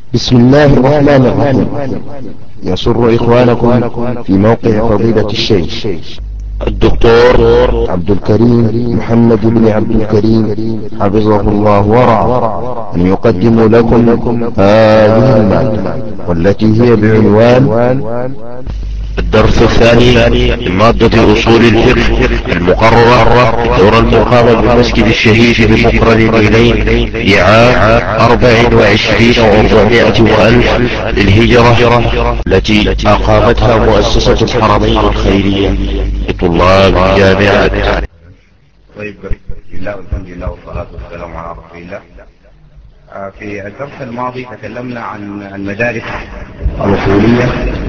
بسم الله الرحمن الرحيم. يسر إخوانكم في موقع فضيلة الشيخ الدكتور عبد الكريم محمد بن عبد الكريم حفظه الله ورعاه أن يقدم لكم هذه المادة والتي هي بعنوان الدرس الثاني من مادة أصول الفقه المقررة دور المقامة بالمسجد الشهيد بمقرن إليه لعام 24 و400 وألف للهجرة التي أقامتها مؤسسة الحرمين الخيرية لطلاب الجامعات. طيب، بسم الله والحمد لله والصلاة والسلام على رسول الله. في الدرس الماضي تكلمنا عن المدارس الأصولية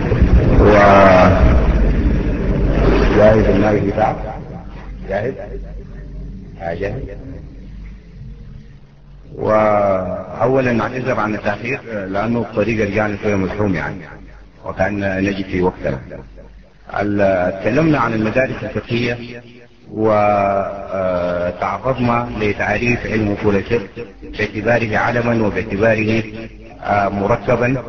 جاهز الماء بتاعك جاهز جاهز. وأولا نعتذر عن التأخير لأنه الطريق رجعنا شوية مزحوم وكان نجي في وقتنا. تكلمنا عن المدارس الفقهية وتعرضنا لتعريف علم أصول الفقه باعتباره علما وباعتباره مركبا،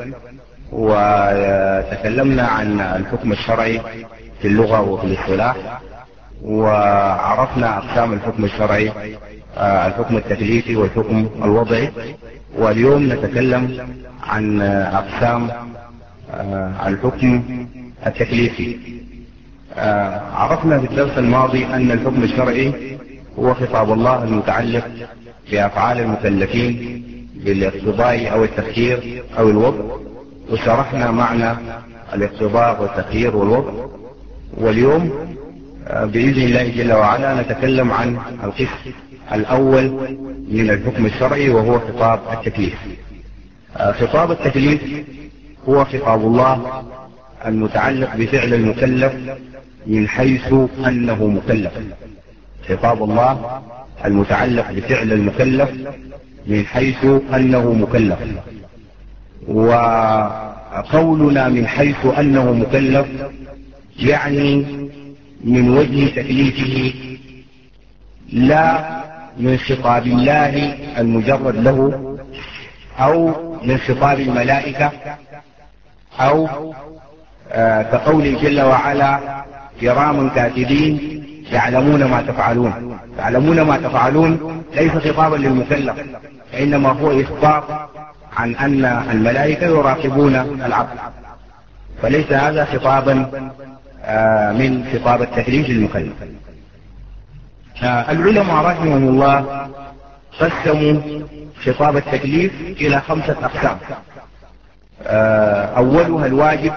وتكلمنا عن الحكم الشرعي في اللغة وفي الاصطلاح، وعرفنا أقسام الحكم الشرعي، الحكم التكليفي والحكم الوضعي. واليوم نتكلم عن أقسام الحكم التكليفي. عرفنا في الدرس الماضي أن الحكم الشرعي هو خطاب الله المتعلق بأفعال المكلفين بالاقتضاء أو التخيير أو الوضع، وشرحنا معنى الاقتضاء والتخيير والوضع. واليوم بإذن الله جل وعلا نتكلم عن القسم الأول من الحكم الشرعي وهو خطاب التكليف. خطاب التكليف هو خطاب الله المتعلق بفعل المكلف من حيث أنه مكلف. خطاب الله المتعلق بفعل المكلف من حيث أنه مكلف. وقولنا من حيث أنه مكلف يعني من وجه تكليفه، لا من خطاب الله المجرد له، أو من خطاب الملائكة، أو كقوله جل وعلا كراما كاتبين يعلمون ما تفعلون. يعلمون ما تفعلون ليس خطابا للمكلف، إنما هو إخبار عن أن الملائكة يراقبون العبد، فليس هذا خطابا من خطاب التكليف للمكلف. العلماء رحمهم الله قسموا خطاب التكليف إلى 5 أقسام. أولها الواجب،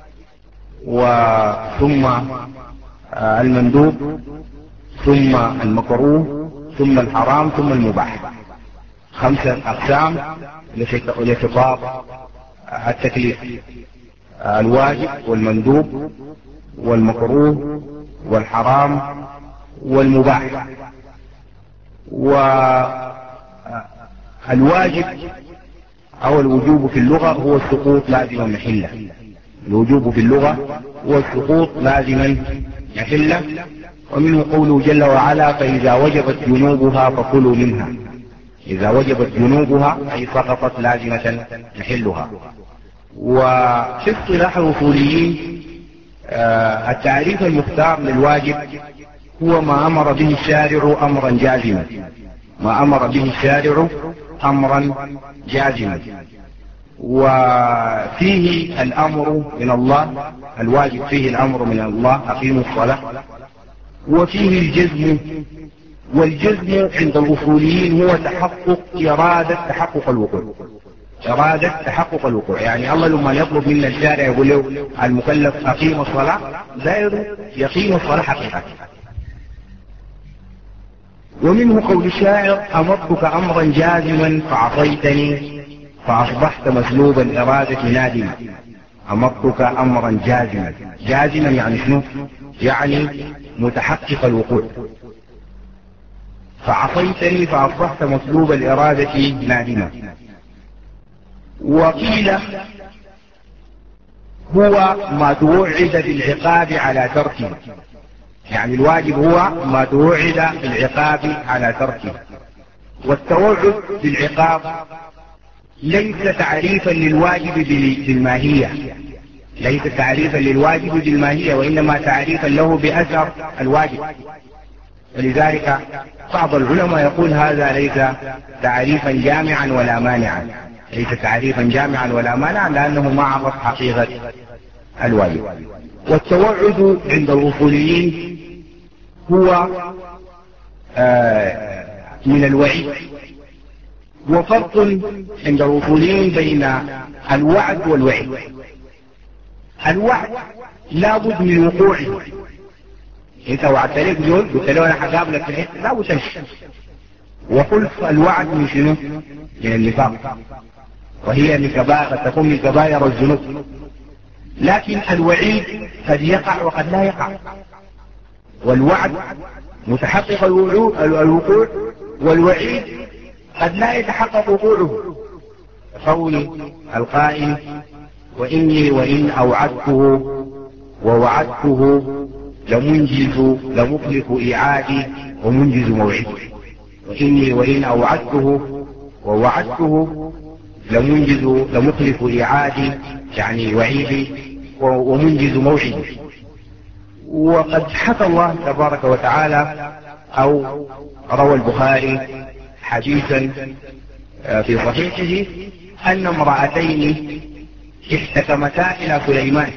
وثم المندوب، ثم المكروه، ثم الحرام، ثم المباح. 5 أقسام لخطاب التكليف: الواجب والمندوب والمكروه والحرام والمباح. والواجب أو الوجوب في اللغة هو السقوط لازما محلة. الوجوب في اللغة هو السقوط لازما محلة، ومنه قوله جل وعلا فإذا وجبت جنوبها فكلوا منها. إذا وجبت جنوبها أي سقطت لازمة محلها. وفي اصطلاح الأصوليين التعريف المختار للواجب هو ما أمر به الشارع أمرا جازما. ما أمر به الشارع أمرا جازما، وفيه الأمر من الله. الواجب فيه الأمر من الله أقيموا الصلاة، وفيه الجزم. والجزم عند الأصوليين هو تحقق إرادة تحقق الوقوع. إرادة تحقق الوقوع، يعني الله لما يطلب منا الشارع يقول له المكلف أقيم الصلاة، دائر يقيم الصلاة حقيقة. ومنه قول الشاعر أمرتك أمرا جازما فعصيتني فأصبحت مسلوب الإرادة نادما. أمرتك أمرا جازما. جازما يعني شنو؟ يعني متحقق الوقوع. فعصيتني فأصبحت مسلوب الإرادة نادما. وقيل هو ما توعد بالعقاب على تركه، يعني الواجب هو ما توعد بالعقاب على تركه. والتوعد بالعقاب ليس تعريفا للواجب بالماهية، ليس تعريفا للواجب بالماهية، وإنما تعريفا له بأثر الواجب. ولذلك بعض العلماء يقول هذا ليس تعريفا جامعا ولا مانعا، ليس تعريفا جامعا ولا مانعا، لأنه ما عرف حقيقة الواجب. والتوعد عند الأصوليين هو من الوعيد. وفرق عند الأصوليين بين الوعد والوعيد. الوعد لا بد من وقوعه. انت وعدت لك زول قلت له انا حقابلك في الحته، لا بد تمشي. وخلف الوعد من شنو؟ من النفاق، وهي من كبائر، قد تكون من كبائر الذنوب. لكن الوعيد قد يقع وقد لا يقع، والوعد متحقق الوقوع، والوعيد قد لا يتحقق وقوعه. قول القائل وإني وإن أوعدته ووعدته لمنجز لمخلف إيعادي ومنجز موعدي. وإني وإن أوعدته ووعدته لمنجز لمخلف إيعادي، يعني وعيدي، ومنجز موعدي. وقد حكى الله تبارك وتعالى أو روى البخاري حديثا في صحيحه أن امرأتين احتكمتا إلى سليمان،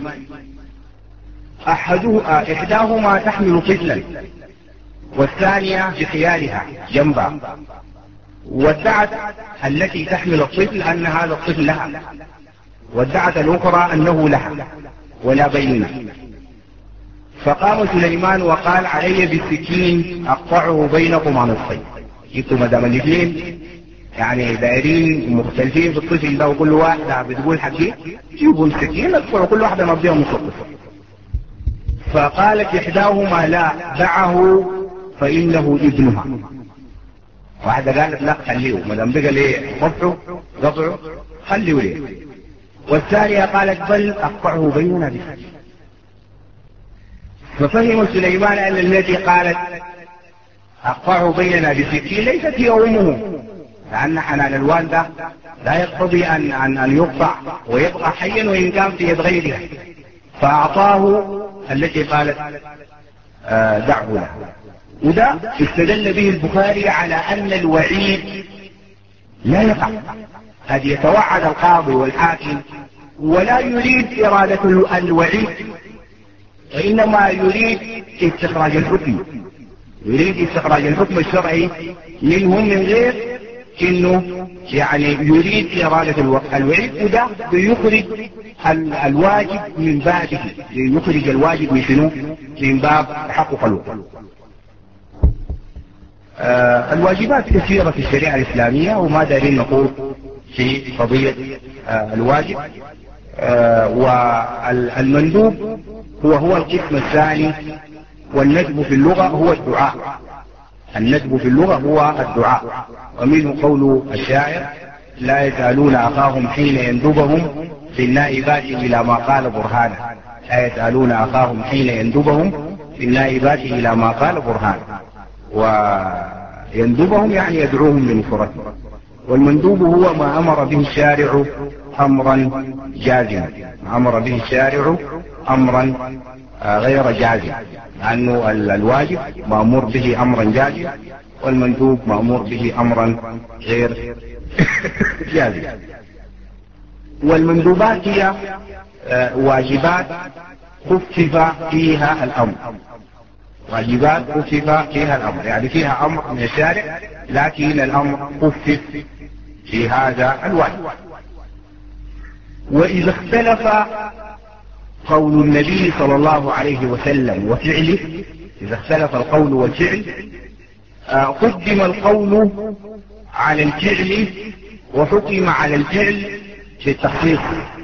إحداهما تحمل طفلا والثانية بخيالها جنبها، وادعت التي تحمل الطفل أن هذا الطفل لها، وادعت الأخرى أنه لها ولا بينة. فقام سليمان وقال علي بالسكين أقطعه بينكما نصفين. جبتوا مدام الاثنين يعني دائرين مختلفين في الطفل ده، وكل واحدة بتقول حكي، جيبوا السكين اقطعوا كل واحدة مبدئها نصف الطفل. فقالت إحداهما لا دعه فإنه ابنها. واحدة قالت لا خليه، مدام بقى ليه قطعه خليه ليه. والثانية قالت بل أقطعه بيننا بسكين. ففهم سليمان أن التي قالت أقطعه بيننا بسكين ليست هي أمه، لأن حنان الوالدة لا يقتضي أن يقطع ويبقى حيا وإن كان في يد غيرها، فأعطاه التي قالت دعه له. وده استدل به البخاري على أن الوعيد لا يقع. قد يتوعد القاضي والحاكم ولا يريد إرادة الوعيد، وإنما يريد استخراج الحكم، يريد استخراج الحكم الشرعي منهم من غير انه يعني يريد إرادة الوعيد. وده بيخرج الواجب من بابه، يخرج الواجب من شنو؟ من باب تحقق الوقوع. الواجبات كثيرة في الشريعة الإسلامية، وما دارين نقول في قضية الواجب. والمندوب هو القسم الثاني. والندب في اللغة هو الدعاء، الندب في اللغة هو الدعاء. ومنه قول الشاعر لا يسألون أخاهم حين يندبهم في النائبات إلى ما قال برهانه. لا يسألون أخاهم حين يندبهم في النائبات إلى ما قال برهانه. ويندبهم يعني يدعوهم لنصرته. والمندوب هو ما أمر به الشارع أمرا جازما، أمر به الشارع أمرا غير جازم، لأنه الواجب مأمور به أمرا جازما، والمندوب مأمور به أمرا غير جازم. والمندوبات هي واجبات خفف فيها الأمر، واجبات خفف فيها الأمر، يعني فيها أمر من الشارع لكن الأمر خفف في هذا الواجب. وإذا اختلف قول النبي صلى الله عليه وسلم وفعله، إذا اختلف القول والفعل قدم القول على الفعل وحكم على الفعل في التخصيص،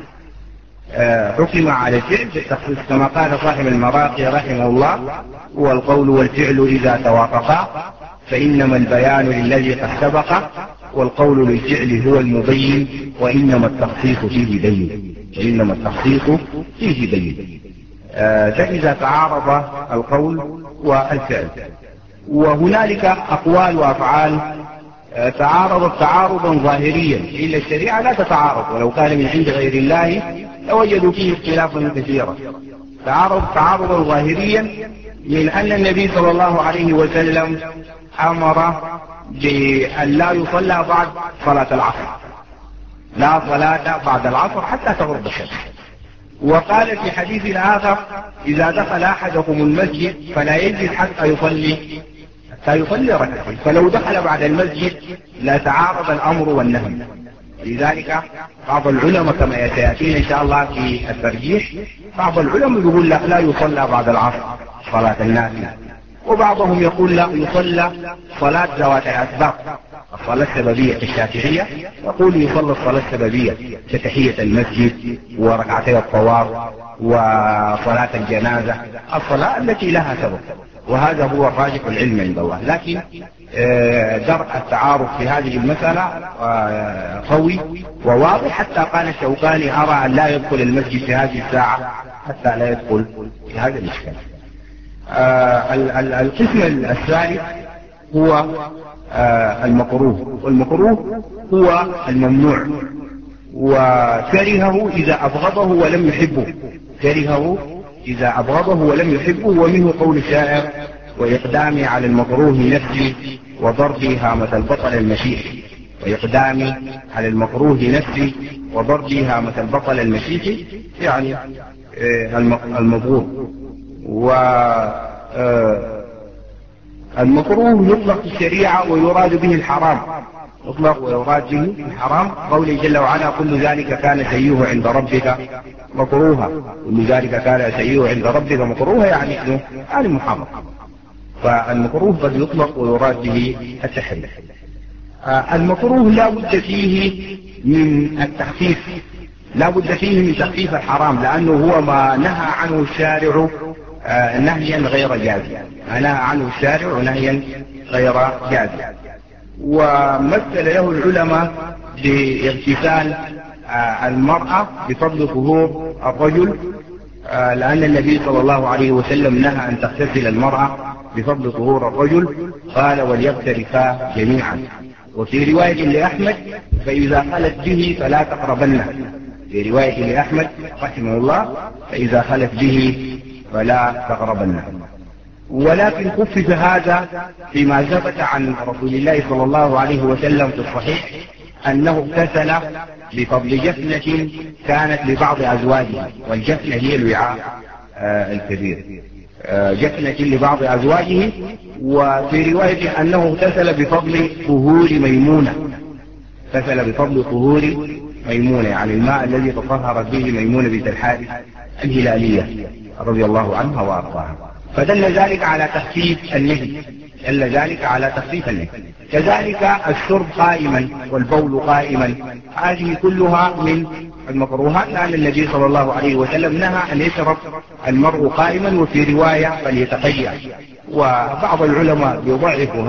حكم على الفعل في التخصيص، كما قال صاحب المراقي رحمه الله: والقول والفعل إذا توافقا فإنما البيان للذي قد سبق، والقول للفعل هو المبين، وإنما التخصيص فيه دين، وإنما التخصيص فيه دين. فإذا تعارض القول والفعل. وهنالك أقوال وأفعال تعارضت تعارضا ظاهريا، إلا الشريعة لا تتعارض، ولو كان من عند غير الله لوجدوا فيه اختلافا كثيرا. تعارض تعارضا ظاهريا من أن النبي صلى الله عليه وسلم أمر بأن لا يصلى بعد صلاة العصر، لا صلاة بعد العصر حتى تغرب الشمس. وقال في حديث آخر: إذا دخل أحدكم المسجد فلا يجلس حتى يصلي ركعتين، فلو دخل بعد المسجد لا تعارض الأمر والنهي. لذلك بعض العلماء كما سيأتينا إن شاء الله في الترجيح، بعض العلماء يقول لا يصلى بعد العصر صلاة النافلة، وبعضهم يقول لا يصلى صلاة ذوات الأسباب، الصلاة السببية. الشافعية يقول يصلى الصلاة السببية كتحية المسجد وركعتي الطواف وصلاة الجنازة، الصلاة التي لها سبب، وهذا هو الراجح العلم عند الله. لكن درء التعارض في هذه المسألة قوي وواضح، حتى قال الشوكاني: أرى أن لا يدخل المسجد في هذه الساعة حتى لا يدخل في هذا الإشكال. القسم الثالث هو المكروه، والمكروه هو الممنوع، وكرهه إذا أبغضه ولم يحبه، كرهه إذا أبغضه ولم يحبه. ومنه قول الشاعر: وإقدامي على المكروه نفسي وضربي هامة البطل المشيح، وإقدامي على المكروه نفسي وضربي هامة البطل المشيح، يعني المبغوض. والمكروه يطلق في الشريعة ويراد به الحرام، يطلق ويراد به الحرام. قوله جل وعلا: كل ذلك كان سيئه عند ربك مكروها، كل ذلك كان سيئه عند ربك مكروها، يعني محرم. فالمكروه قد يطلق ويراد به التحريم. المكروه لا بد فيه من التخفيف، لا بد فيه من تخفيف الحرام، لأنه هو ما نهى عنه الشارع نهيا غير جازم، ما نهى عنه الشارع نهيا غير جازم. ومثل له العلماء باغتسال المرأة بفضل طهور الرجل، لأن النبي صلى الله عليه وسلم نهى أن تغتسل المرأة بفضل طهور الرجل، قال: وليغترفا جميعا. وفي رواية لأحمد: فإذا خلت به فلا تقربنه، في رواية لأحمد رحمه الله: فإذا خلت به فلا تقربنه. ولكن خفف هذا فيما ثبت عن رسول الله صلى الله عليه وسلم في الصحيح أنه اغتسل بفضل جفنة كانت لبعض أزواجه، والجفنة هي الوعاء الكبير، جفنة لبعض أزواجه. وفي رواية أنه اغتسل بفضل طهور ميمونة، اغتسل بفضل طهور ميمونة، يعني الماء الذي تطهرت به ميمونة بنت الحارث الهلالية رضي الله عنها وأرضاها. فدل ذلك على تخفيف النهي، دل ذلك على تخفيف النهي. كذلك الشرب قائما والبول قائما، هذه كلها من المكروهات، لأن النبي صلى الله عليه وسلم نهى أن يشرب المرء قائما، وفي رواية فليتقيأ. وبعض العلماء يضعفوا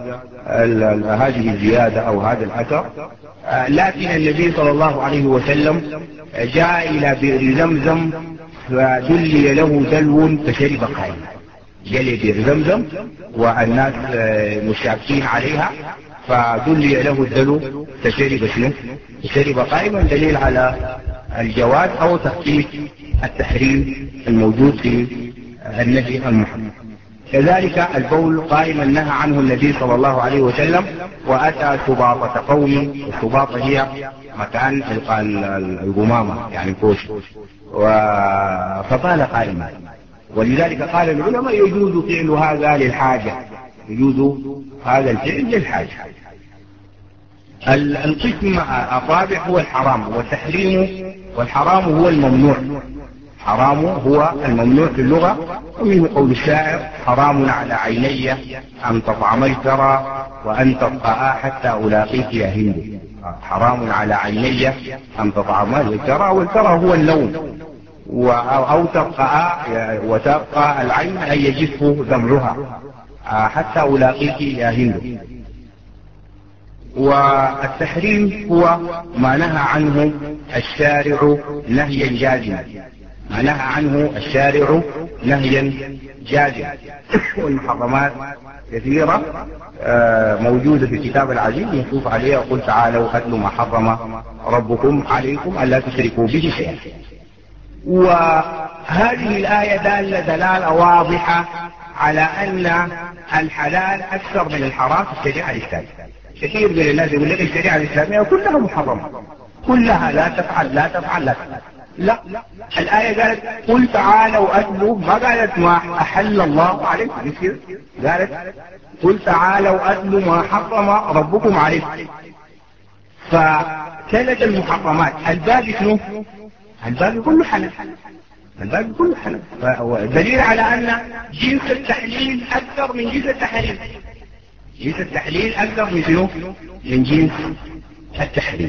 هذه الزيادة أو هذا الأثر، لكن النبي صلى الله عليه وسلم جاء إلى بئر زمزم فدلي له دلو فشرب قائما، جاء بئر زمزم والناس مشابكين عليها، فدلي له الدلو فشرب شنو؟ شرب قائما، دليل على الجواز أو تخفيف التحريم الموجود في النهي المحرم. كذلك البول قائما نهى عنه النبي صلى الله عليه وسلم، وأتى سباطة قوم، السباطة هي مكان القمامة يعني الكوش، فقال قائما. ولذلك قال العلماء: يجوز فعل هذا للحاجة، يجوز هذا الفعل للحاجة. القسم الرابع هو الحرام والحرام هو الممنوع. حرام هو الممنوع في اللغة، ومنه قول الشاعر: حرام على عيني أن تطعم الثرى وأن تبقى حتى ألاقيك يا هند. حرام على عيني أن تطعم الثرى، والثرى هو النوم، أو تبقى وتبقى العين أن يجف دمعها حتى ألاقيك يا هند. والتحريم هو ما نهى عنه الشارع نهيا جازما، ما نهى عنه الشارع نهيا جازما. والمحرمات كثيرة موجودة في الكتاب العزيز نصوص عليها: قل تعالوا أتلوا ما حرم ربكم عليكم ألا تشركوا به شيئا. وهذه الآية دالة دلالة واضحة على أن الحلال أكثر من الحرام في الشريعة الإسلامية. كثير من الناس يقول لك الشريعة الإسلامية كلها محرمة، كلها لا تفعل لا تفعل لا تفعل. لا، الآية قالت قل تعالوا أتلوا، ما قالت ما أحل الله عليكم، قالت قل تعالوا أتلوا ما حرم ربكم عليكم. فكانت المحرمات الباقي شنو؟ الباقي كله حلال، الباقي كله حلال. دليل على أن جنس التحليل أكثر من جنس التحريم. جنس التحليل أكثر من شنو؟ من جنس التحريم.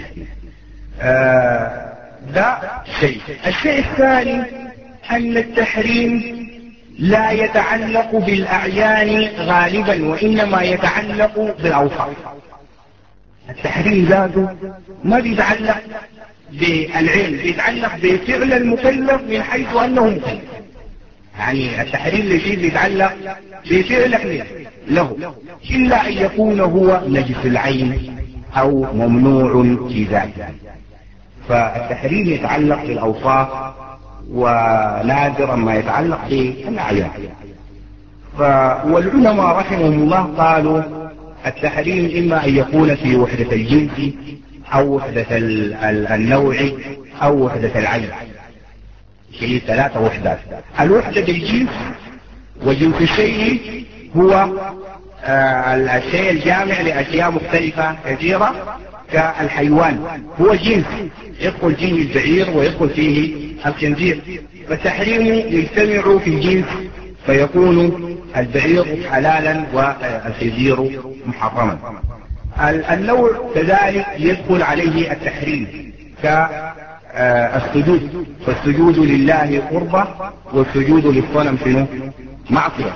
ده شيء. الشيء الثاني أن التحريم لا يتعلق بالأعيان غالبا، وإنما يتعلق بالأوصاف. التحريم ذاته ما بيتعلق بالعين، بيتعلق بفعل المكلف من حيث أنه مكلف. يعني التحريم الذي بيتعلق بفعل له، إلا أن يكون هو نجس العين أو ممنوع في ذاته. فالتحريم يتعلق بالأوصاف ونادرا ما يتعلق بالأعيان. والعلماء رحمهم الله قالوا التحريم إما أن يكون في وحدة الجنس أو وحدة النوع أو وحدة العين. هي 3 وحدات. الوحدة بالجنس وجنس الشيء هو الشيء الجامع لأشياء مختلفة كثيرة كالحيوان، هو جنس يدخل فيه البعير ويدخل فيه الخنزير، فالتحريم يجتمع في الجنس فيكون البعير حلالا والخنزير محرما. النوع كذلك يدخل عليه التحريم كالسجود، فالسجود لله قربة والسجود للصنم شنو؟ معصية.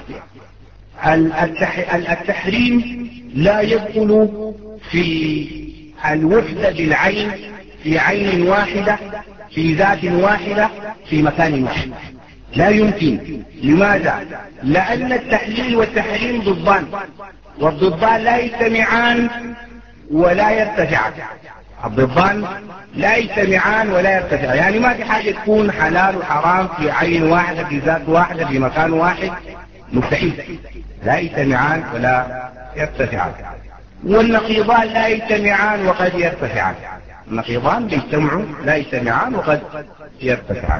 التحريم لا يدخل في الوحدة بالعين، في عين واحدة في ذات واحدة في مكان واحد، لا يمكن. لماذا؟ لأن التحليل والتحريم ضدان، والضدان لا يجتمعان ولا يرتفعان. الضدان لا يجتمعان ولا يرتفعان، يعني ما في حاجة تكون حلال وحرام في عين واحدة في ذات واحدة في مكان واحد، مستحيل. لا يجتمعان ولا يرتفعان. والنقيضان لا يجتمعان وقد يرتفعان. النقيضان بيجتمعوا لا يجتمعان وقد يرتفعان.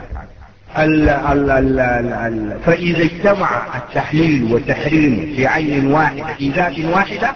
فإذا اجتمع التحليل والتحريم في عين واحدة في ذات واحدة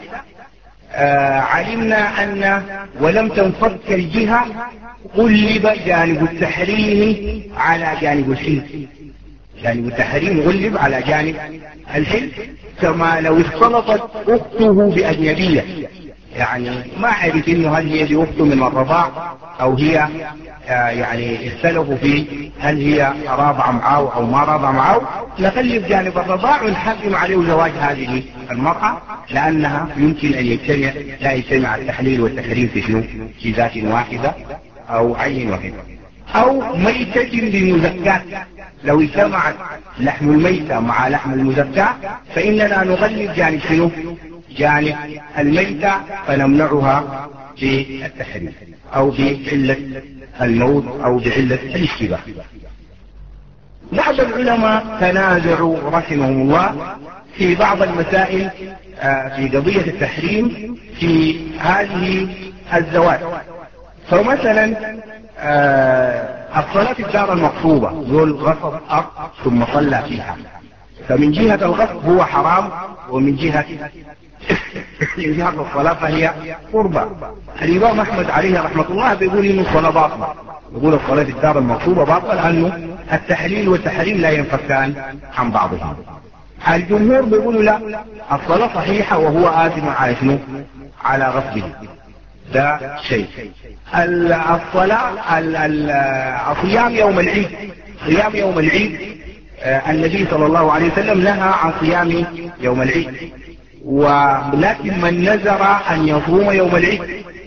علمنا أن ولم تنفك الجهة قلب جانب التحريم على جانب الحل. جانب التحريم غلب على جانب الحل، كما لو اختلطت أخته بأجنبية، يعني ما عرف إنه هل هي دي أخته من الرضاع أو هي يعني اختلفوا في هل هي رابعة معه أو ما رابعة معه، نقلب جانب الرضاع ونحكم عليه زواج هذه المرأة، لأنها يمكن أن يجتمع، لا يجتمع التحليل والتحريم في شنو؟ في ذات واحدة أو عين واحدة. أو ميتة بمزكاة، لو اجتمعت لحم الميتة مع لحم المزكاة فإننا نغلب جانب شنو؟ جانب الميتة، فنمنعها بالتحريم أو بعلة الموت أو بعلة الاشتباه. بعض العلماء تنازعوا رحمهم الله في بعض المسائل في قضية التحريم في هذه الزواج. فمثلا الصلاة في الدار المقصوبة يقول غصب أرض ثم صلى فيها، فمن جهة الغصب هو حرام، ومن جهة الصلاة فهي قربة. الإمام أحمد عليه رحمة الله بيقول إنه الصلاة باطلة، يقول الصلاة في الدار المقصوبة باطلة لأنه التحليل والتحريم لا ينفكان عن بعضهم. الجمهور بيقولوا لا، الصلاة صحيحة وهو آثم على شنو؟ على غصبه. ده شيء. الصلاة الصيام يوم العيد، صيام يوم العيد النبي صلى الله عليه وسلم نهى عن صيام يوم العيد، ولكن من نذر أن يصوم يوم العيد،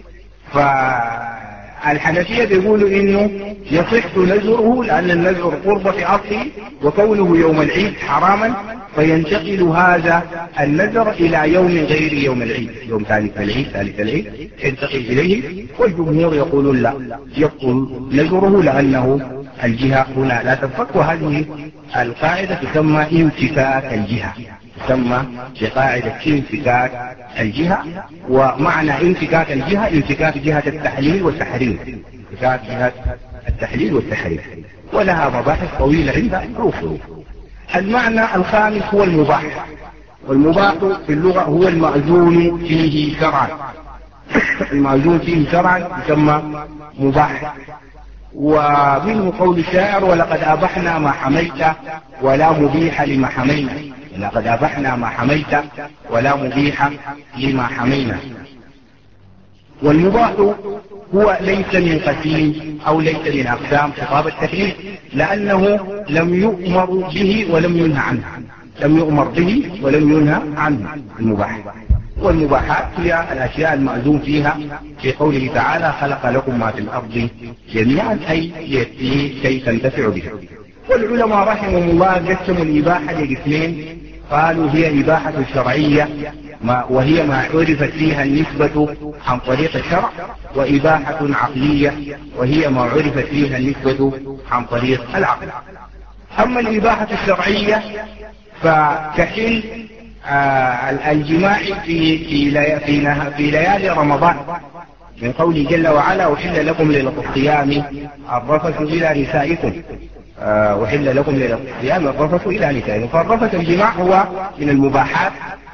فالحنفية بيقولوا إنه يصح نذره لأن النذر قربة في أصله، وكونه يوم العيد حراما فينتقل هذا النذر إلى يوم غير يوم العيد، يوم ثالث العيد ينتقل إليه، والجمهور يقولون لا، يبطل نذره لأنه الجهة هنا لا تنفك. وهذه القاعدة تسمى انفكاك الجهة، تسمى بقاعدة انفكاك الجهة. ومعنى انفكاك الجهة انفكاك جهة التحليل والتحريم، انفكاك جهة التحليل والتحريم، ولها مباحث طويلة عند الأصول. المعنى الخامس هو المباح، والمباح في اللغة هو المأذون فيه شرعا، المأذون فيه شرعا يسمى مباح. ومنه قول الشاعر: ولقد أبحنا ما حميت ولا مبيح لما حمينا، لقد أبحنا ما حميت ولا مبيح لما حمينا. والمباح هو ليس من قسيم أو ليس من أقسام خطاب التكليف، لأنه لم يؤمر به ولم ينهى عنه، لم يؤمر به ولم ينهى عنه المباح. والمباحات هي الأشياء المأذون فيها في قوله تعالى: خلق لكم ما في الأرض جميعا، أي كي تنتفعوا به. والعلماء رحمهم الله قسموا الإباحة لقسمين، قالوا هي إباحة شرعية وهي ما عرفت فيها النسبة عن طريق الشرع، وإباحة عقلية وهي ما عرفت فيها النسبة عن طريق العقل. أما الإباحة الشرعية فكحل الجماع في ليالي رمضان، من قوله جل وعلا: أحل لكم ليلة الصيام الرفث إلى نسائكم، أحل لكم ليلة الصيام الرفث إلى نسائكم. فالرفث الجماع هو من المباحات،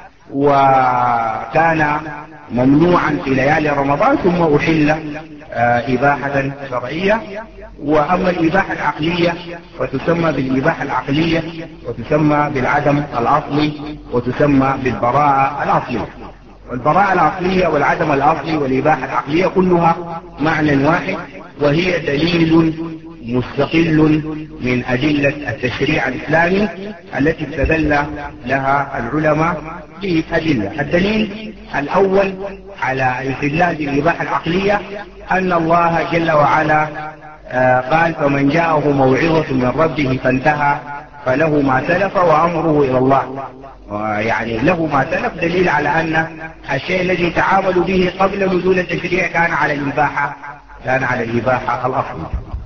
وكان ممنوعا في ليالي رمضان ثم أحل إباحة شرعية. وأما الإباحة العقلية فتسمى بالإباحة العقلية، وتسمى بالعدم الأصلي، وتسمى بالبراءة الأصلية. والبراءة الأصلية والعدم الأصلي والإباحة العقلية كلها معنى واحد، وهي دليل مستقل من أدلة التشريع الإسلامي التي استدل لها العلماء بأدلة. الدليل الأول على استدلال الإباحة العقلية أن الله جل وعلا قال: فمن جاءه موعظة من ربه فانتهى فله ما سلف وأمره إلى الله. يعني له ما سلف دليل على أن الشيء الذي تعاملوا به قبل نزول التشريع كان على الإباحة الأصلية.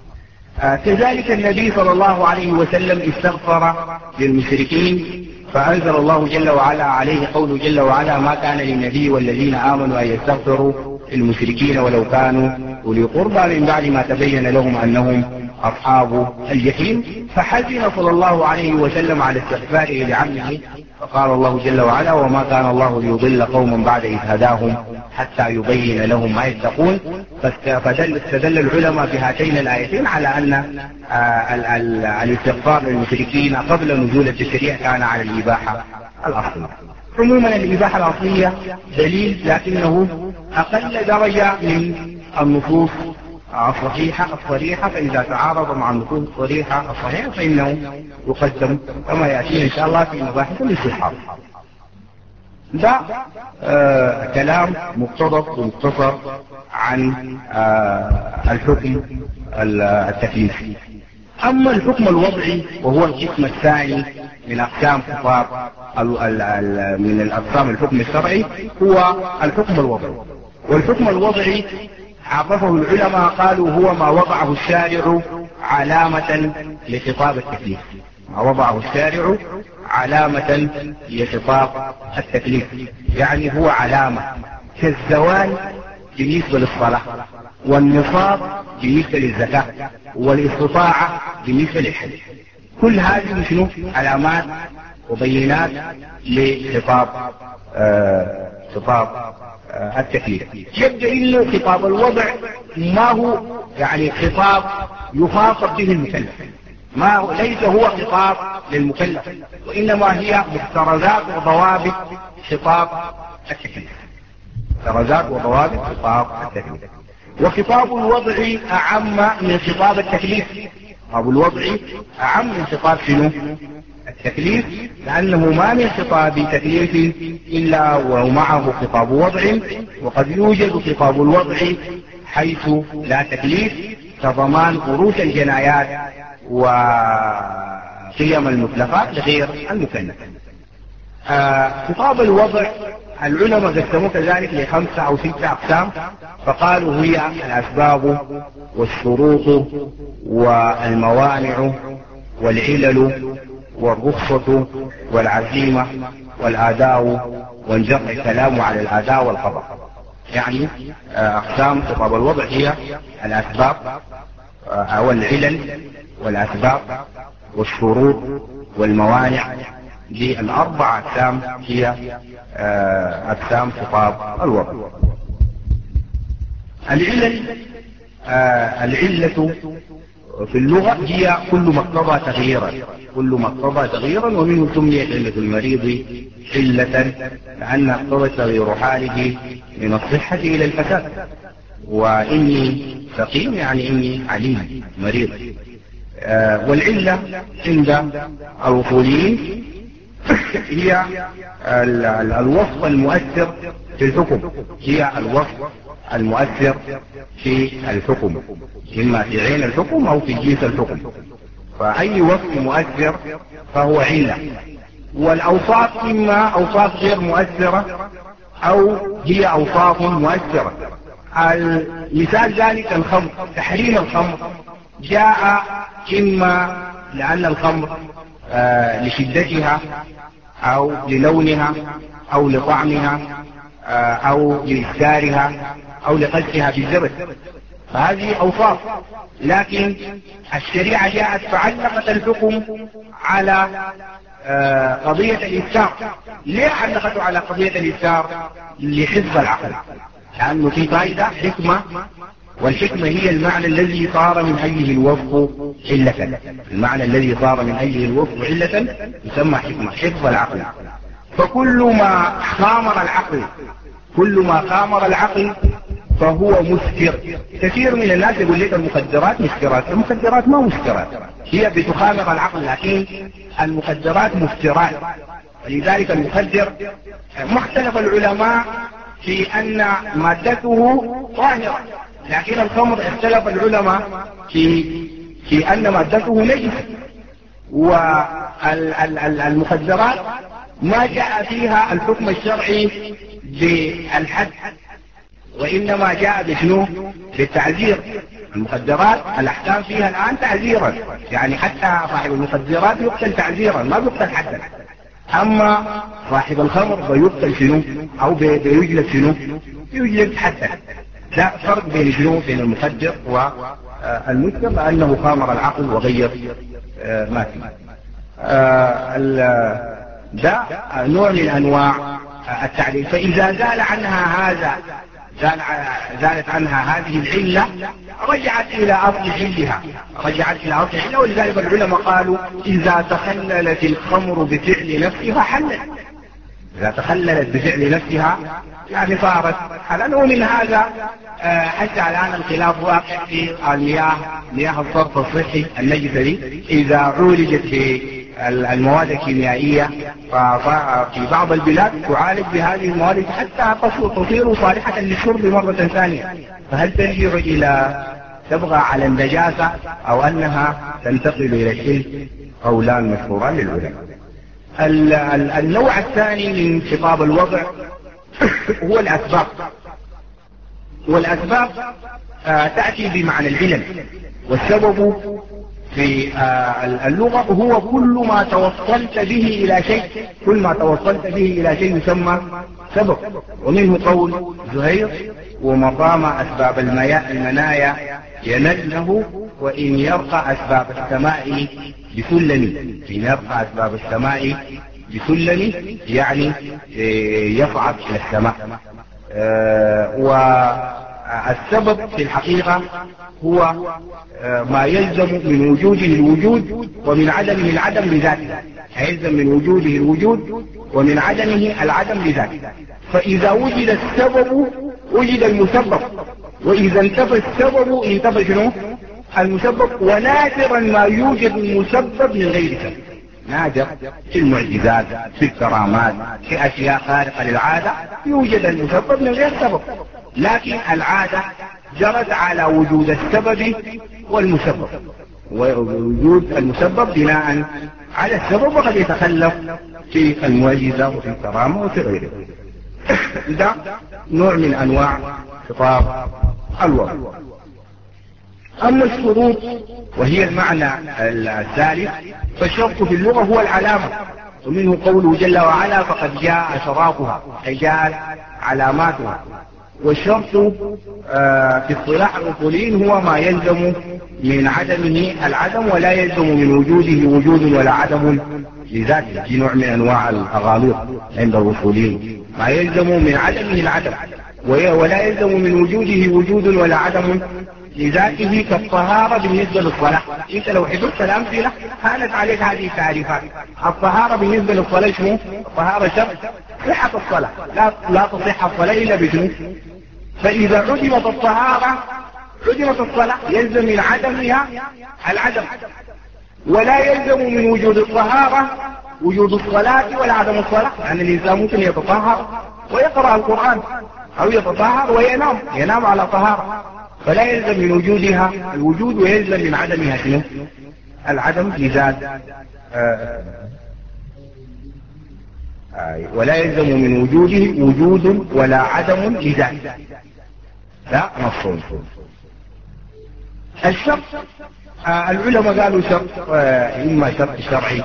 كذلك النبي صلى الله عليه وسلم استغفر للمشركين، فأنزل الله جل وعلا عليه قوله جل وعلا: ما كان للنبي والذين آمنوا أن يستغفروا للمشركين ولو كانوا أولي قربى من بعد ما تبين لهم أنهم أصحاب الجحيم. فحزن صلى الله عليه وسلم على استغفاره لعمه، فقال الله جل وعلا: وما كان الله ليضل قوما بعد إذ هداهم حتى يبين لهم ما يتقون. فاستدل العلماء بهاتين الآيتين على أن الاستغفار للمشركين قبل نزول التشريع كان على الإباحة الأصلية. عموما الإباحة الأصلية دليل، لكنه أقل درجة من النصوص الصحيحة الصريحة، فإذا تعارض مع النصوص الصريحة الصحيحة فإنه يقدم، كما يأتي إن شاء الله في مباحث الاستحاضة. ده كلام مقتضب ومختصر عن الحكم التكليفي. أما الحكم الوضعي وهو القسم الثاني من أقسام خطاب من الأقسام الحكم الشرعي هو الحكم الوضعي. والحكم الوضعي عرفه العلماء قالوا هو ما وضعه الشارع علامة لخطاب التكليف، ما وضعه الشارع علامة لخطاب التكليف، يعني هو علامة كالزوال بالنسبة للصلاة، والنصاب بالنسبة للزكاة، والاستطاعة بالنسبة للحج. كل هذه شنو؟ علامات وبينات لخطاب التكليف. يبدأ إنه خطاب الوضع ما هو يعني خطاب يخاطب به المكلف، ليس هو خطاب للمكلف، وإنما هي مفترضات وضوابط خطاب التكليف، مفترضات وضوابط خطاب التكليف. وخطاب الوضع أعم من خطاب التكليف، خطاب الوضع أعم من خطاب شنو؟ التكليف، لأنه ما من خطاب تكليف إلا ومعه خطاب وضع، وقد يوجد خطاب الوضع حيث لا تكليف، كضمان قروش الجنايات قيم المطلقات لغير المكلف. خطاب الوضع العلماء قسموه كذلك ل5 أو 6 أقسام، فقالوا هي الأسباب والشروط والموانع والعلل والرخصة والعزيمة والآداء وانجر الكلام على الآداء والقضاء. يعني أقسام خطاب الوضع هي الأسباب أو العلل والأسباب والشروط والموانع. دي ال4 أقسام هي أقسام خطاب الوضع. العلة في اللغة هي كل ما اقتضى تغييرا، ومنه سميت علة المريض علة لأن اقتضى تغيير حاله من الصحة إلى الفساد. وإني سقيم يعني إني عليل مريض. والعلة عند الوصوليين هي الوصف المؤثر في الحكم، في الحكم، إما في عين الحكم أو في جنس الحكم. فأي وصف مؤثر فهو علة. والأوصاف إما أوصاف غير مؤثرة أو هي أوصاف مؤثرة. المثال ذلك الخمر، تحريم الخمر جاء إما لأن الخمر لشدتها أو للونها أو لطعمها أو لإسكارها أو لقدسها بالزبد، فهذه أوصاف. لكن الشريعة جاءت فعلقت الحكم على قضية الإسكار. ليه علقته على قضية الإسكار؟ لحفظ العقل، لأنه في فائدة حكمة، والحكمة هي المعنى الذي صار من أجله الوصف علة. المعنى الذي صار من أجله الوصف علة يسمى حكمة، حفظ العقل. فكل ما خامر العقل فهو مسكر. كثير من الناس يقول لك المخدرات مسكرات. المخدرات ما مسكرات، هي بتخامر العقل، لكن المخدرات مسكرات. ولذلك المخدر مختلف العلماء في أن مادته طاهرة، لكن الخمر اختلف العلماء في أن مادته نجس. والمخدرات ما جاء فيها الحكم الشرعي بالحد، وإنما جاء بشنو؟ بالتعزير. المخدرات الأحكام فيها الآن تعزيرا، يعني حتى صاحب المخدرات يقتل تعزيرا ما يقتل حدا. أما صاحب الخمر بيقتل شنو؟ أو بيجلد شنو؟ يجلد حدا. لا فرق بين شنو؟ بين المخدر والمسكر، لأنه خامر العقل وغير ما فيه. ده نوع من أنواع التعليل. فإذا زالت عنها هذه العلة رجعت إلى أصل علها، ولذلك العلماء قالوا إذا تخللت الخمر بفعل نفسها حلت. إذا تخللت بفعل نفسها يعني صارت حلالا. ومن هذا حتى الآن الخلاف واقع في مياه الصرف الصحي النجسة دي، إذا عولجت في المواد الكيميائية في بعض البلاد تعالج بهذه المواد حتى تصير صالحة للشرب مرة ثانية. فهل ترجع إلى تبغى على النجاسة أو أنها تنتقل إلى الحل؟ قولان مشهوران للعلماء. النوع الثاني من خطاب الوضع هو الأسباب. والأسباب تأتي بمعنى العلل. والسبب في اللغة هو كل ما توصلت به إلى شيء، يسمى سبب. ومنه قول زهير: ومن رام أسباب المنايا ينله وإن يرقى أسباب السماء بسلم. يعني يصعد إلى السماء. والسبب في الحقيقة هو ما يلزم من وجوده الوجود ومن عدمه العدم لذاته. يلزم من وجوده الوجود ومن عدمه العدم لذاته. فإذا وجد السبب وجد المسبب، وإذا انتفى السبب انتفى شنو؟ المسبب. ونادرا ما يوجد المسبب من غير سبب. نادر في المعجزات، في الكرامات، في أشياء خارقة للعادة يوجد المسبب من غير سبب. لكن العادة جرت على وجود السبب والمسبب، ووجود المسبب بناء على السبب، وقد يتخلف في المعجزة وفي الكرامة وفي غيره. ده نوع من أنواع خطاب الوضع. أما الشروط وهي المعنى الثالث، فالشرط في اللغة هو العلامة، ومنه قوله جل وعلا فقد جاء شراطها، أي جاءت علاماتها. والشرط في اصطلاح الأصوليين هو ما يلزم من عدمه العدم ولا يلزم من وجوده وجود ولا عدم لذاته. في نوع من أنواع الأغاليط عند الأصوليين، ما يلزم من عدمه العدم ولا يلزم من وجوده وجود ولا عدم لذاته، كالطهارة بالنسبة للصلاة. انت لو حدثت الأمثلة كانت عليك هذه التعريفات. الطهارة بالنسبة للصلاة شنو؟ الطهارة شرط صحة الصلاة، لا تصح الصلاة إلا بشنو؟ فإذا عدمت الطهارة عدمت الصلاة، يلزم من عدمها العدم، ولا يلزم من وجود الطهارة وجود الصلاة ولا عدم الصلاة. يعني الإنسان ممكن يتطهر ويقرأ القرآن، أو يتطهر وينام على طهارة، فلا يلزم من وجودها الوجود ويلزم من عدمها شنو؟ العدم لذات. ولا يلزم من وجوده وجود ولا عدم لذات. لا مفهوم. الشرط العلماء قالوا شرط إما شرط شرعي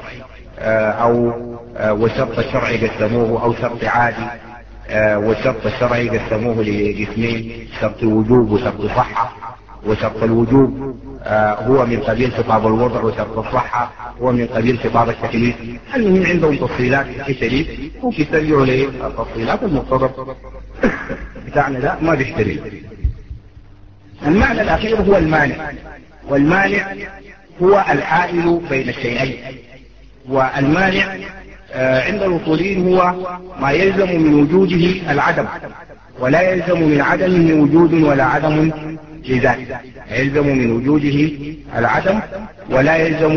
وشرط الشرعي قسموه، أو شرط عادي. والشرط الشرعي قسموه لقسمين: شرط وجوب وشرط صحة. وشرط الوجوب هو من قبيل خطاب الوضع، وشرط الصحة هو من قبيل خطاب التكليف. المهم عندهم تفصيلات كثيرة، ممكن ترجعوا للتفصيلات المقتضى بتاعنا ده ما بيحترم. المعنى الأخير هو المانع، والمانع هو الحائل بين الشيئين. والمانع عند الأصوليين هو ما يلزم من وجوده العدم ولا يلزم من عدمه وجود ولا عدم لذاته. يلزم من وجوده العدم ولا يلزم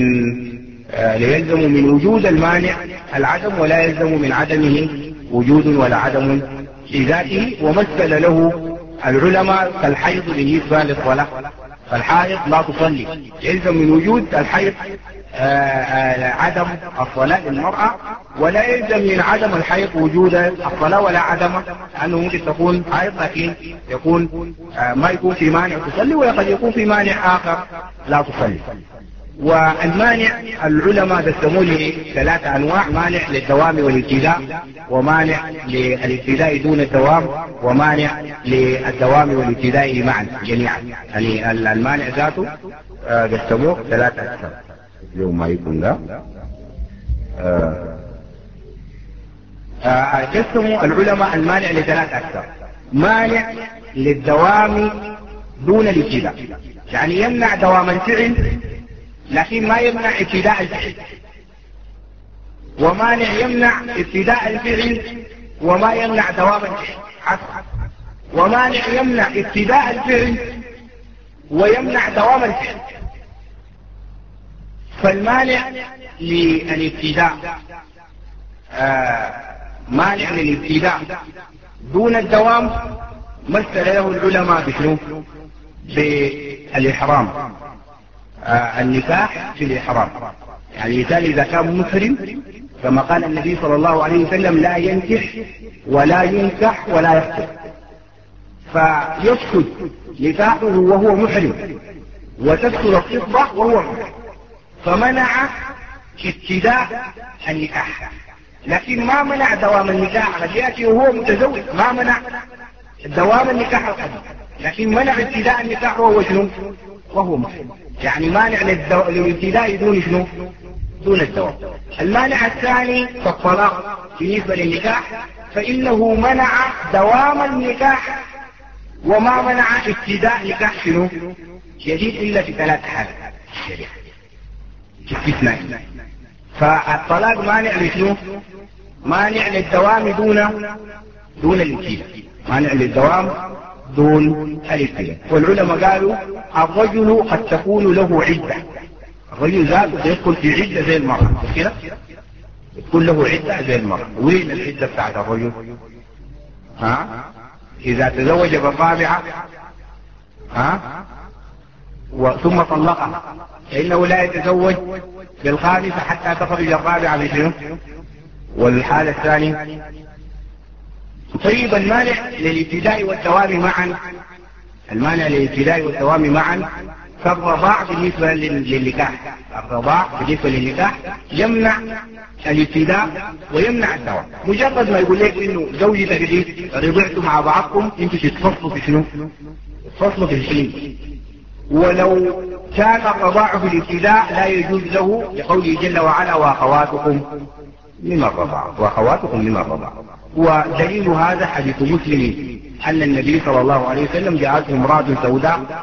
من وجود المانع العدم ولا يلزم من عدمه وجود ولا عدم لذاته. ومثل له العلماء كالحيض بالنسبة للصلاة، فالحائض لا تصلي، يلزم من وجود الحيض عدم الصلاة للمرأة، ولا يلزم من عدم الحيض وجود الصلاة ولا عدم، لأنه ممكن تكون حيض لكن يكون ما يكون في مانع تصلي، وقد يكون في مانع آخر لا تصلي. والمانع العلماء قسموه لثلاثة أنواع: مانع للدوام والابتداء، ومانع للابتداء دون الدوام، ومانع للدوام والابتداء معا جميعا. يعني المانع ذاته قسموه ثلاثة أقسام. اليوم ما يكون لا قسموا العلماء المانع لثلاثة أقسام: مانع للدوام دون الابتداء، يعني يمنع دوام الفعل لكن ما يمنع ابتداء الفعل، ومانع يمنع ابتداء الفعل وما يمنع دوام الفعل، ومانع يمنع ابتداء الفعل ويمنع دوام الفعل. فالمانع للابتداء مانع للابتداء دون الدوام مثل له العلماء بشنو؟ بالإحرام، النكاح في الإحرام. يعني مثال إذا كان محرم كما قال النبي صلى الله عليه وسلم: لا ينكح ولا ينكح ولا يخطب، فيسكت نكاحه وهو محرم وتسكت الخطبة وهو محرم، فمنع ابتداء النكاح لكن ما منع دوام النكاح. قد يأتي وهو متزوج ما منع دوام النكاح القديم، لكن منع ابتداء النكاح وهو شنو؟ وهو محرم. يعني مانع للابتداء دون شنو؟ دون الدوام. المانع الثاني فالطلاق بالنسبة للنكاح، فإنه منع دوام النكاح وما منع ابتداء نكاح شنو؟ جديد إلا في ثلاث حالات الشريعة استثناء. فالطلاق مانع لشنو؟ مانع للدوام دون الابتداء، مانع للدوام دون الابتداء. والعلماء قالوا الرجل قد تكون له عدة، الرجل ذاته يدخل في عدة زي المرأة كده، يكون له عدة زي المرأة. وين العدة بتاعت الرجل؟ إذا تزوج بالرابعة ثم طلقها فإنه لا يتزوج بالخامسة حتى تخرج الرابعة بشنو؟ والحالة الثانية. طيب المانع للابتداء والدوام معا، المانع للابتداء والدوام معا كالرضاع بالنسبة للنكاح. الرضاع بالنسبة للنكاح يمنع الابتداء ويمنع الدوام. مجرد ما يقول لك انه زوجتك دي رضعتوا مع بعضكم انتوا تتفصلوا في شنو؟ تتفصلوا في الحين. ولو كان الرضاع في الابتداء لا يجوز له لقوله جل وعلا واخواتكم من الرضاعة، واخواتكم من الرضاعة. ودليل هذا حديث مسلم أن النبي صلى الله عليه وسلم جاءته امرأة سوداء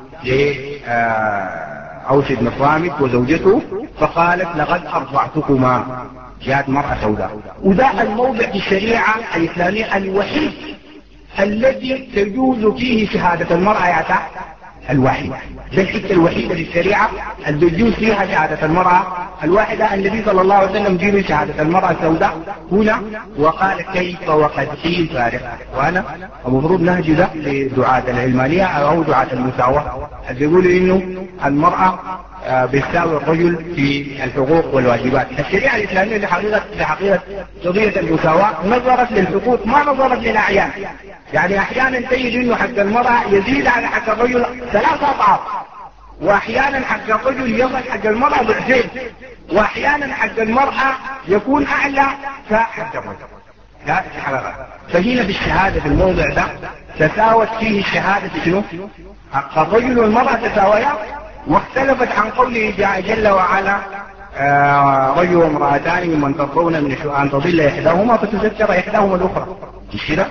لأوس بن صامت وزوجته فقالت لقد أرضعتكما. جاءت مرأة سوداء، وذا الموضع في الشريعة الإسلامية الوحيد الذي تجوز فيه شهادة المرأة يا الواحدة. ده الحته الوحيده في الشريعه اللي بيجوز فيها شهاده المراه الواحده. النبي صلى الله عليه وسلم جيب شهاده المراه السوداء هنا وقال كيف وقد قيل فارقه. وانا المفروض نهجد لدعاة العلمانيه او دعاة المساواه اللي بيقولوا انه المراه بيساوي الرجل في الحقوق والواجبات. الشريعه الاسلاميه لحقيقه قضيه المساواه نظرت للحقوق ما نظرت للاعيان. يعني احيانا تجد انه حق المراه يزيد على حق الرجل 3 أضعاف، واحيانا حق الرجل يصل حق المراه ضعفين، واحيانا حق المراه يكون اعلى فحق الرجل. لا فهنا بالشهاده في الموضع ده تساوت فيه الشهاده شنو؟ حق الرجل والمراه تساويا، واختلفت عن قوله جل وعلا رجل وامرأتان ممن ترضون من أن تضل إحداهما فتذكر إحداهما الأخرى. مش كده؟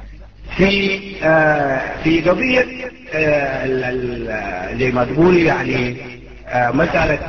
في قضية اللي ما تقول يعني مسألة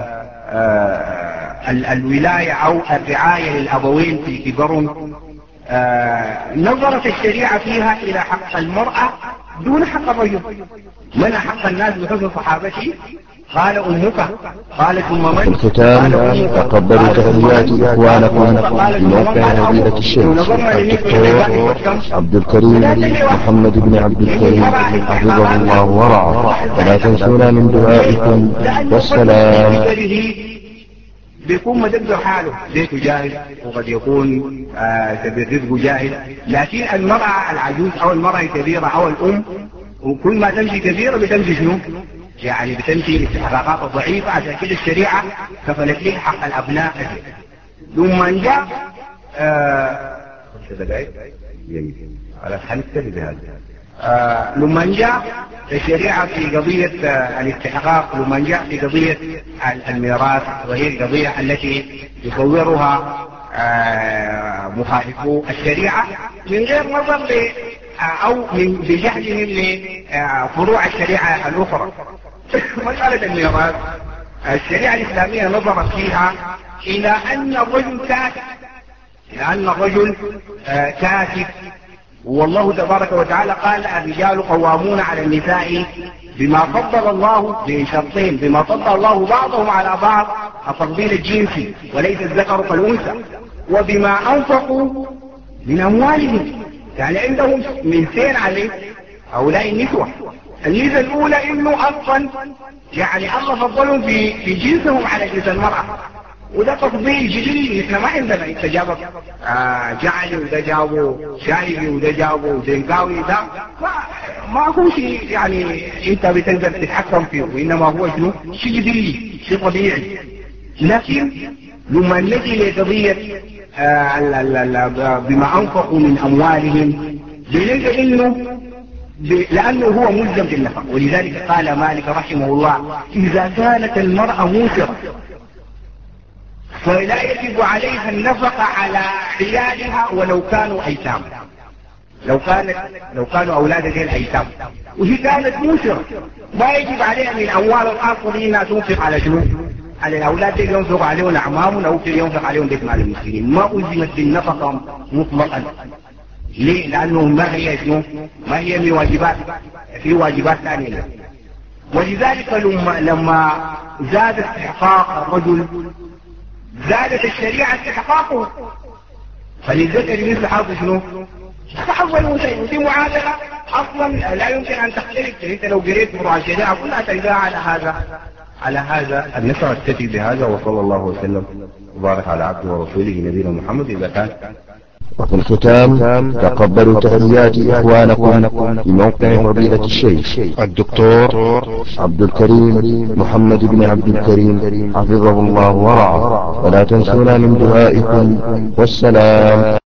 الولاية أو الرعاية للأبوين في كبرهم، نظرت الشريعة فيها إلى حق المرأة دون حق الرجل. من حق الناس بحسن صحابته؟ قال أمك، قال ثم من؟ الختام تقبلوا تحيات إخوانكم في موقع فضيلة الشيخ الدكتور عبد الكريم محمد بن عبد الكريم حفظه الله ورعاه، ولا تنسونا من دعائكم والسلام. بيكون مدبر حاله بيته جاهز وقد يكون رزقه جاهز، لكن المرأة العجوز او المرأة الكبيرة او الام وكل ما تمشي كبيرة بتمشي شنو؟ يعني بتمشي استحقاقات ضعيفة. عشان كده الشريعة كفلت ليه حق الابناء. لما جاء لما جاء الشريعة في قضية الاستحقاق، لما جاء في قضية الميراث، وهي القضية التي يصورها مخالفو الشريعة من غير نظر أو بجهلهم لفروع الشريعة الأخرى. مسألة الميراث الشريعة الإسلامية نظرت فيها إلى أن الرجل كاتب، لأن الرجل كاتب، والله تبارك وتعالى قال الرجال قوامون على النساء بما فضل الله بشرطين، بما فضل الله بعضهم على بعض التفضيل الجنسي وليس الذكر كالأنثى، وبما أنفقوا من أموالهم. يعني عندهم منسين عليه هؤلاء النسوة. الميزة الأولى إنه أصلا يعني الله فضلهم في جنسهم على جنس المرأة، وده تفضيل جديد. احنا ما عندنا انت جابك جعلي وده جابه شايبي وده جابه دنقاوي، ده ما هو شيء يعني انت بتقدر تتحكم فيه، وانما هو شنو؟ شيء جديد، شيء طبيعي. لكن لما نجي لقضية بما انفقوا من اموالهم بنلقى انه لانه هو ملزم بالنفق. ولذلك قال مالك رحمه الله اذا كانت المرأة موسرة فلا يجب عليها النفقة على عيالها ولو كانوا ايتام، لو كانوا اولاد غير ايتام، وهي كانت موسرة ما يجب عليها من اموال الاخرين انها تنفق على شنو؟ على الاولاد دي ينفق عليهم اعمامهم او ينفق عليهم بيت مال المسلمين. ما الزمت بالنفقة مطلقا. ليه؟ لانه ما هي شنو؟ ما هي من واجبات، في واجبات ثانية. ولذلك لما زاد استحقاق الرجل زادت الشريعة استحقاقه، فللذكر مثل حظ شنو؟ تحول شيء، ودي معادلة أصلا لا يمكن أن تختلف. أنت لو قريت موضوع الشريعة كلها تلقاها على هذا النشر التفي بهذا. وصلى الله وسلم وبارك على عبده ورسوله نبينا محمد. إذا كان وفي الختام تقبلوا تحيات إخوانكم بموقع فضيلة الشيخ الدكتور عبد الكريم محمد بن عبد الكريم حفظه الله ورعاه، ولا تنسونا من دعائكم، والسلام